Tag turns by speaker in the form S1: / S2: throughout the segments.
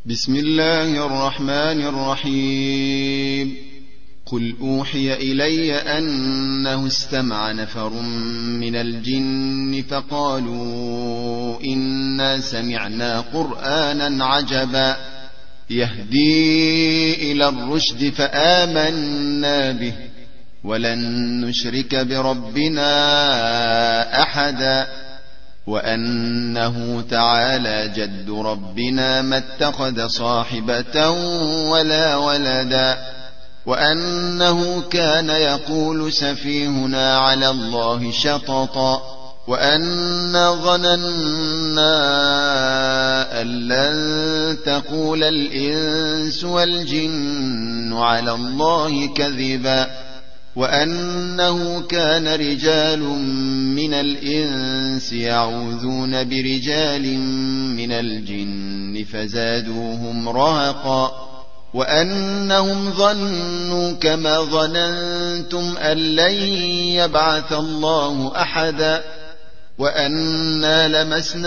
S1: بسم الله الرحمن الرحيم. قل أوحي إلي أنه استمع نفر من الجن فقالوا إنا سمعنا قرآنا عجبا يهدي إلى الرشد فآمنا به ولن نشرك بربنا أحدا وأنه تعالى جد ربنا ما اتخذ صاحبة ولا ولدا وأنه كان يقول سفيهنا على الله شططا وأنا ظننا أن لن تقول الإنس والجن على الله كذبا وأنه كان رجال من الإنس يعوذون برجال من الجن فزادوهم رهقا وأنهم ظنوا كما ظننتم أن لن يبعث الله أحدا وأنا لمسنا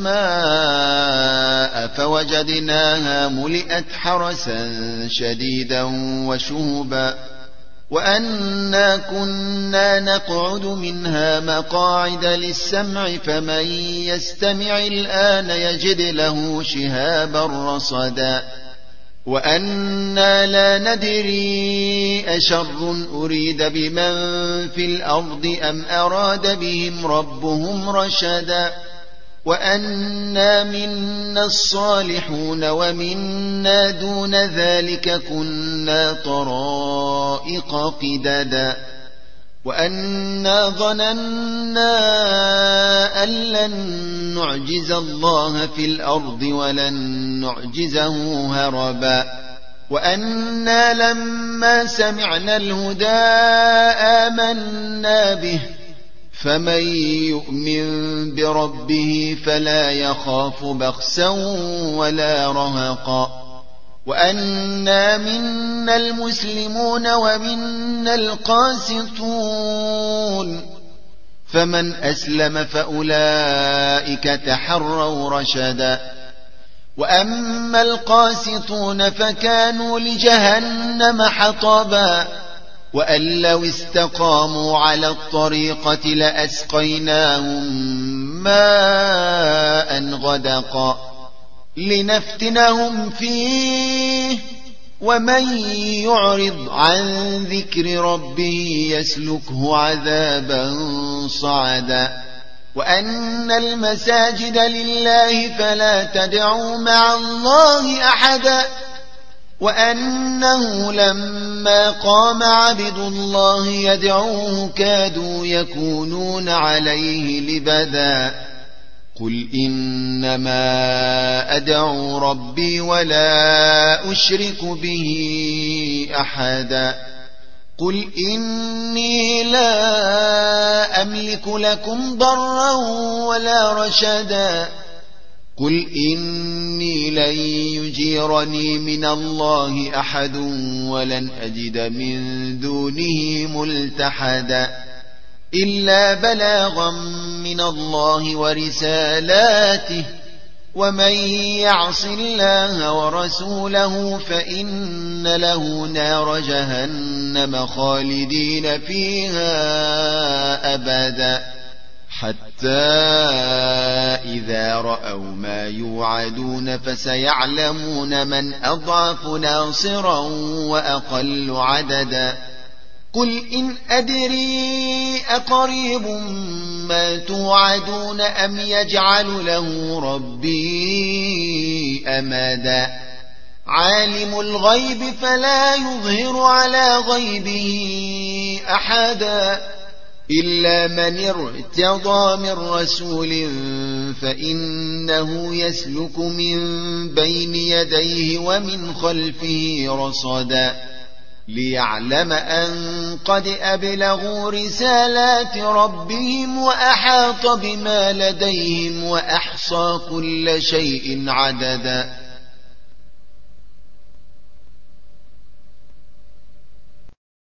S1: السماء فوجدناها ملئت حرسا شديدا وشهبا وأنا كنا نقعد منها مقاعد للسمع فمن يستمع الآن يجد له شهابا رصدا وأنا لا ندري أشر أريد بمن في الأرض أم أراد بهم ربهم رشدا وأنا منا الصالحون ومنا دون ذلك كنا طرائق قددا وأنا ظننا أن لن نعجز الله في الأرض ولن نعجزه هربا وأنا لما سمعنا الهدى آمنا به فمن يؤمن بربه فلا يخاف بخسا ولا رهقا وأنا منا المسلمون ومنا القاسطون فمن أسلم فأولئك تحروا رشدا وأما القاسطون فكانوا لجهنم حطبا وأن لو استقاموا على الطريقة لأسقيناهم ماء غدقا لنفتنهم فيه ومن يعرض عن ذكر ربه يسلكه عذابا صعدا وأن المساجد لله فلا تدعوا مع الله أحدا وأنه لما قام عبد الله يدعوه كادوا يكونون عليه لبدا قل إنما أدعو ربي ولا أشرك به أحدا قل إني لا أملك لكم ضرا ولا رشدا قل إني لن يجيرني من الله أحد ولن أجد من دونه ملتحدا إلا بلاغا من الله ورسالاته ومن يعص الله ورسوله فإن له نار جهنم خالدين فيها أبدا حتى إذا رأوا ما يوعدون فسيعلمون من أضعف ناصرا وأقل عددا قل إن أدري أقريب ما توعدون أم يجعل له ربي أمدا عالم الغيب فلا يظهر على غيبه أحدا إلا من ارتضى من رسول فإنه يسلك من بين يديه ومن خلفه رصدا ليعلم أن قد أبلغوا رسالات ربهم وأحاط بما لديهم وأحصى كل شيء عددا